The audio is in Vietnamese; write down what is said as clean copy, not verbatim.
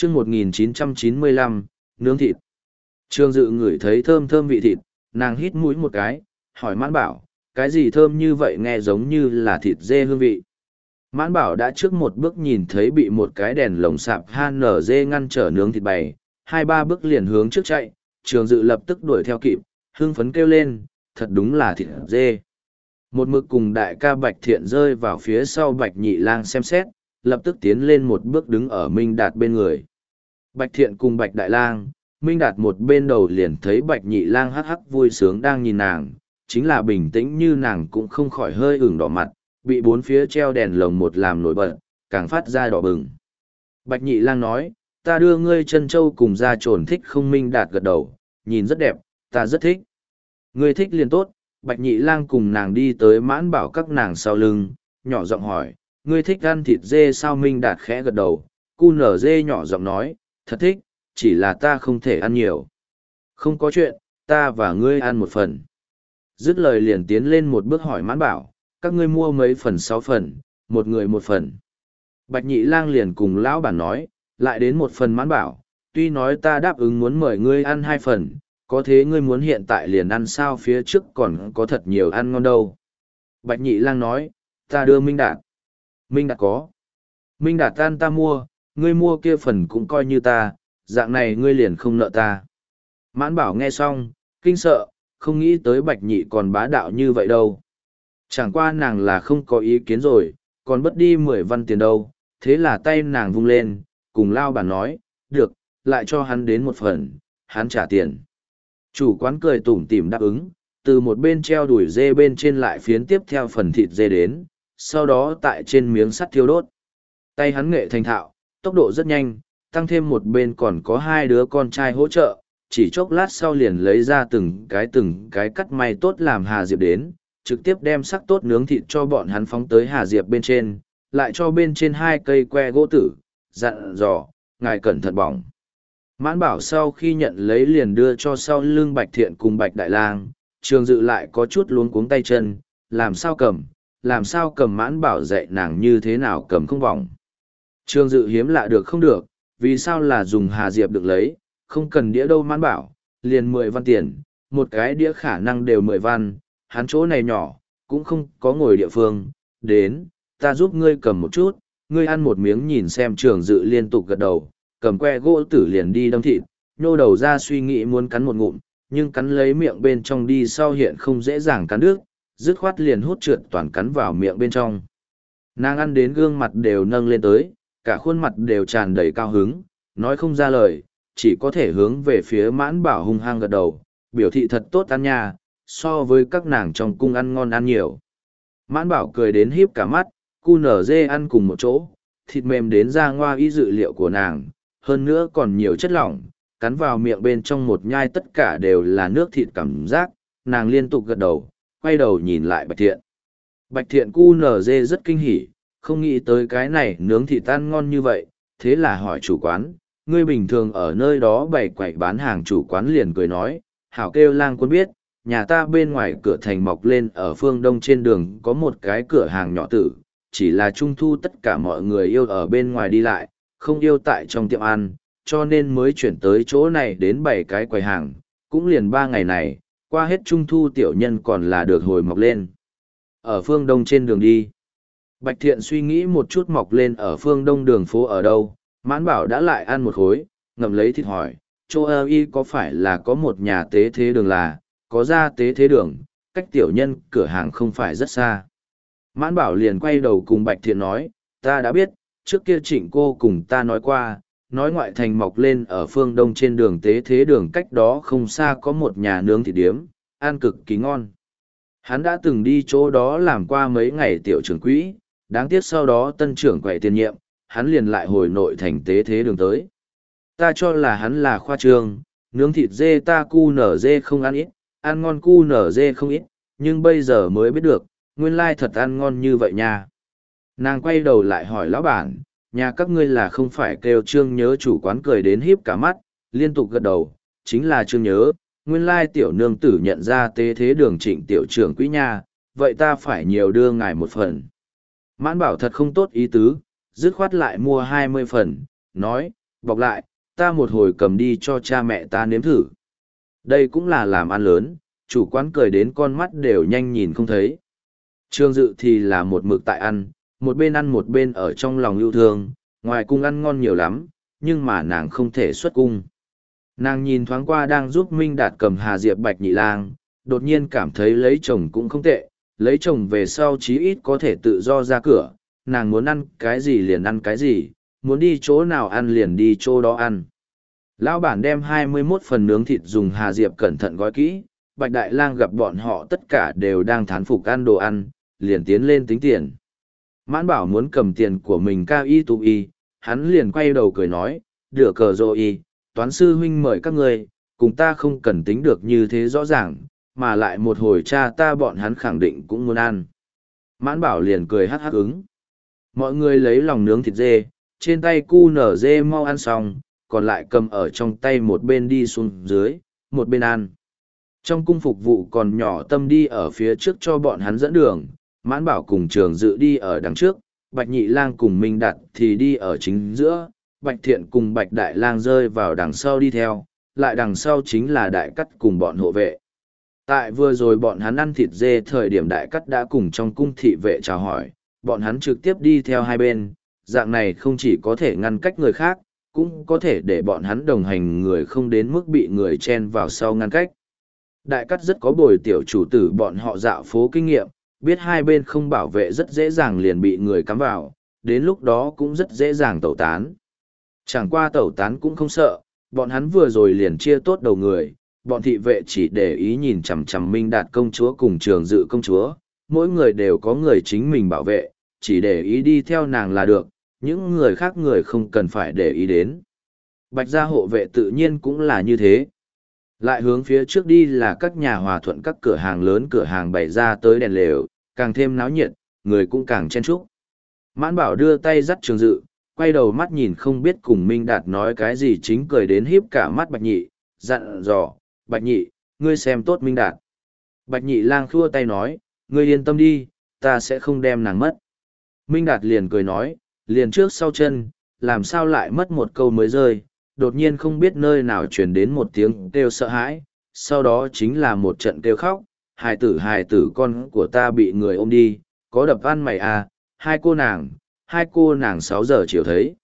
chương 1995, nướng thịt. Trương Dự ngửi thấy thơm thơm vị thịt, nàng hít mũi một cái, hỏi Mãn Bảo, cái gì thơm như vậy nghe giống như là thịt dê hương vị. Mãn Bảo đã trước một bước nhìn thấy bị một cái đèn lồng sạp HNZ ngăn trở nướng thịt bày, hai ba bước liền hướng trước chạy, Trương Dự lập tức đuổi theo kịp, hưng phấn kêu lên, thật đúng là thịt dê. Một mực cùng đại ca Bạch Thiện rơi vào phía sau Bạch Nhị Lang xem xét, lập tức tiến lên một bước đứng ở Minh Đạt bên người. Bạch Thiện cùng Bạch Đại Lang, Minh Đạt một bên đầu liền thấy Bạch Nhị Lang hắc hắc vui sướng đang nhìn nàng, chính là bình tĩnh như nàng cũng không khỏi hơi ửng đỏ mặt, bị bốn phía treo đèn lồng một làm nổi bật, càng phát ra đỏ bừng. Bạch Nhị Lang nói, ta đưa ngươi chân châu cùng ra trồn thích không? Minh Đạt gật đầu, nhìn rất đẹp, ta rất thích. Ngươi thích liền tốt. Bạch Nhị Lang cùng nàng đi tới Mãn Bảo các nàng sau lưng, nhỏ giọng hỏi, ngươi thích ăn thịt dê sao? Minh Đạt khẽ gật đầu, cu nở dê nhỏ giọng nói, thật thích, chỉ là ta không thể ăn nhiều. Không có chuyện, ta và ngươi ăn một phần. Dứt lời liền tiến lên một bước hỏi Mãn Bảo, các ngươi mua mấy phần? 6 phần, một người một phần. Bạch Nhị Lang liền cùng lão bản nói, lại đến một phần. Mãn Bảo, tuy nói ta đáp ứng muốn mời ngươi ăn 2 phần, có thế ngươi muốn hiện tại liền ăn sao? Phía trước còn có thật nhiều ăn ngon đâu. Bạch Nhị Lang nói, ta đưa Minh Đạt. Minh Đạt có. Minh Đạt ăn ta mua, ngươi mua kia phần cũng coi như ta, dạng này ngươi liền không nợ ta. Mãn Bảo nghe xong, kinh sợ, không nghĩ tới Bạch Nhị còn bá đạo như vậy đâu. Chẳng qua nàng là không có ý kiến rồi, còn bất đi 10 văn tiền đâu, thế là tay nàng vung lên, cùng lao bản nói, được, lại cho hắn đến một phần, hắn trả tiền. Chủ quán cười tủm tỉm đáp ứng, từ một bên treo đùi dê bên trên lại phiến tiếp theo phần thịt dê đến, sau đó tại trên miếng sắt thiêu đốt. Tay hắn nghệ thành thạo, tốc độ rất nhanh, tăng thêm một bên còn có 2 đứa con trai hỗ trợ, chỉ chốc lát sau liền lấy ra từng cái cắt may tốt làm Hà Diệp đến, trực tiếp đem sắc tốt nướng thịt cho bọn hắn phóng tới Hà Diệp bên trên, lại cho bên trên 2 cây que gỗ tử, dặn dò, ngài cẩn thận bỏng. Mãn Bảo sau khi nhận lấy liền đưa cho sau lưng Bạch Thiện cùng Bạch Đại Lang, Trương Dự lại có chút luống cuống tay chân, làm sao cầm? Mãn Bảo dạy nàng như thế nào cầm không bỏng. Trương Dự hiếm lạ được không được, vì sao là dùng Hà Diệp được lấy, không cần đĩa đâu. Mãn Bảo, liền 10 văn tiền, một cái đĩa khả năng đều 10 văn, hắn chỗ này nhỏ, cũng không có ngồi địa phương, đến, ta giúp ngươi cầm một chút, ngươi ăn một miếng nhìn xem. Trương Dự liên tục gật đầu, cầm que gỗ tử liền đi đâm thịt, nhô đầu ra suy nghĩ muốn cắn một ngụm, nhưng cắn lấy miệng bên trong đi sau hiện không dễ dàng cắn đứt, dứt khoát liền hút trượt toàn cắn vào miệng bên trong. Nàng ăn đến gương mặt đều nâng lên tới, cả khuôn mặt đều tràn đầy cao hứng, nói không ra lời, chỉ có thể hướng về phía Mãn Bảo hung hăng gật đầu, biểu thị thật tốt ăn nha, so với các nàng trong cung ăn ngon ăn nhiều. Mãn Bảo cười đến híp cả mắt, cu nở dê ăn cùng một chỗ, thịt mềm đến ra ngoa ý dự liệu của nàng, hơn nữa còn nhiều chất lỏng, cắn vào miệng bên trong một nhai tất cả đều là nước thịt cảm giác, nàng liên tục gật đầu, quay đầu nhìn lại Bạch Thiện. Bạch Thiện cu nở dê rất kinh hỉ, không nghĩ tới cái này nướng thịt ăn ngon như vậy, thế là hỏi chủ quán, ngươi bình thường ở nơi đó bày quầy bán hàng? Chủ quán liền cười nói, hảo kêu Lang Quân biết, nhà ta bên ngoài cửa thành mọc lên ở phương đông trên đường có một cái cửa hàng nhỏ tử, chỉ là trung thu tất cả mọi người yêu ở bên ngoài đi lại, không yêu tại trong tiệm ăn, cho nên mới chuyển tới chỗ này đến 7 cái quầy hàng, cũng liền 3 ngày này, qua hết trung thu tiểu nhân còn là được hồi mọc lên. Ở phương đông trên đường đi. Bạch Thiện suy nghĩ một chút, mọc lên ở phương đông đường phố ở đâu, Mãn Bảo đã lại ăn một khối, ngậm lấy thịt hỏi, chỗ ơ y có phải là có một nhà tế thế đường? Là, có ra tế thế đường, cách tiểu nhân cửa hàng không phải rất xa. Mãn Bảo liền quay đầu cùng Bạch Thiện nói, ta đã biết, trước kia Trịnh cô cùng ta nói qua, nói ngoại thành mọc lên ở phương đông trên đường tế thế đường cách đó không xa có một nhà nướng thịt điếm, ăn cực kỳ ngon. Hắn đã từng đi chỗ đó làm qua mấy ngày tiểu trưởng quỹ, đáng tiếc sau đó tân trưởng quậy tiền nhiệm, hắn liền lại hồi nội thành tế thế đường tới. Ta cho là hắn là khoa trương, nướng thịt dê ta cu nở dê không ăn ít, ăn ngon cu nở dê không ít, nhưng bây giờ mới biết được, nguyên lai thật ăn ngon như vậy nha. Nàng quay đầu lại hỏi lão bản, nhà các ngươi là không phải kêu Trương Nhớ? Chủ quán cười đến híp cả mắt, liên tục gật đầu, chính là Trương Nhớ, nguyên lai tiểu nương tử nhận ra tế thế đường Trịnh tiểu trưởng quỹ nha, vậy ta phải nhiều đưa ngài một phần. Mãn Bảo thật không tốt ý tứ, dứt khoát lại mua 20 phần, nói, bọc lại, ta một hồi cầm đi cho cha mẹ ta nếm thử. Đây cũng là làm ăn lớn, chủ quán cười đến con mắt đều nhanh nhìn không thấy. Trương Dự thì là một mực tại ăn một bên ở trong lòng yêu thương, ngoài cung ăn ngon nhiều lắm, nhưng mà nàng không thể xuất cung. Nàng nhìn thoáng qua đang giúp Minh Đạt cầm Hà Diệp Bạch Nhị Lang, đột nhiên cảm thấy lấy chồng cũng không tệ, lấy chồng về sau chí ít có thể tự do ra cửa, nàng muốn ăn cái gì liền ăn cái gì, muốn đi chỗ nào ăn liền đi chỗ đó ăn. Lão bản đem 21 phần nướng thịt dùng Hà Diệp cẩn thận gói kỹ, Bạch Đại Lang gặp bọn họ tất cả đều đang thán phục ăn đồ ăn, liền tiến lên tính tiền. Mãn Bảo muốn cầm tiền của mình cao y tụ y, hắn liền quay đầu cười nói, được cờ rô y, toán sư huynh mời các người, cùng ta không cần tính được như thế rõ ràng, mà lại một hồi cha ta bọn hắn khẳng định cũng muốn ăn. Mãn Bảo liền cười hắc hắc ứng. Mọi người lấy lòng nướng thịt dê, trên tay cu nở dê mau ăn xong, còn lại cầm ở trong tay một bên đi xuống dưới, một bên ăn. Trong cung phục vụ còn nhỏ Tâm đi ở phía trước cho bọn hắn dẫn đường, Mãn Bảo cùng Trường Dự đi ở đằng trước, Bạch Nhị Lang cùng Minh Đạt thì đi ở chính giữa, Bạch Thiện cùng Bạch Đại Lang rơi vào đằng sau đi theo, lại đằng sau chính là Đại Cắt cùng bọn hộ vệ. Tại vừa rồi bọn hắn ăn thịt dê thời điểm Đại Cắt đã cùng trong cung thị vệ chào hỏi, bọn hắn trực tiếp đi theo hai bên, dạng này không chỉ có thể ngăn cách người khác, cũng có thể để bọn hắn đồng hành người không đến mức bị người chen vào sau ngăn cách. Đại Cắt rất có bồi tiểu chủ tử bọn họ dạo phố kinh nghiệm, biết hai bên không bảo vệ rất dễ dàng liền bị người cắm vào, đến lúc đó cũng rất dễ dàng tẩu tán. Chẳng qua tẩu tán cũng không sợ, bọn hắn vừa rồi liền chia tốt đầu người, bọn thị vệ chỉ để ý nhìn chằm chằm Minh Đạt công chúa cùng Trường Dự công chúa, mỗi người đều có người chính mình bảo vệ, chỉ để ý đi theo nàng là được, những người khác người không cần phải để ý đến. Bạch gia hộ vệ tự nhiên cũng là như thế. Lại hướng phía trước đi là các nhà hòa thuận các cửa hàng lớn cửa hàng bày ra tới đèn lều, càng thêm náo nhiệt, người cũng càng chen chúc. Mãn Bảo đưa tay dắt Trường Dự, quay đầu mắt nhìn không biết cùng Minh Đạt nói cái gì chính cười đến híp cả mắt Bạch Nhị, dặn dò, Bạch Nhị, ngươi xem tốt Minh Đạt. Bạch Nhị Lang khua tay nói, ngươi yên tâm đi, ta sẽ không đem nàng mất. Minh Đạt liền cười nói, liền trước sau chân, làm sao lại mất một câu mới rơi, đột nhiên không biết nơi nào truyền đến một tiếng kêu sợ hãi, sau đó chính là một trận kêu khóc, hài tử con của ta bị người ôm đi, có đập ăn mày à, hai cô nàng 6 giờ chiều thấy.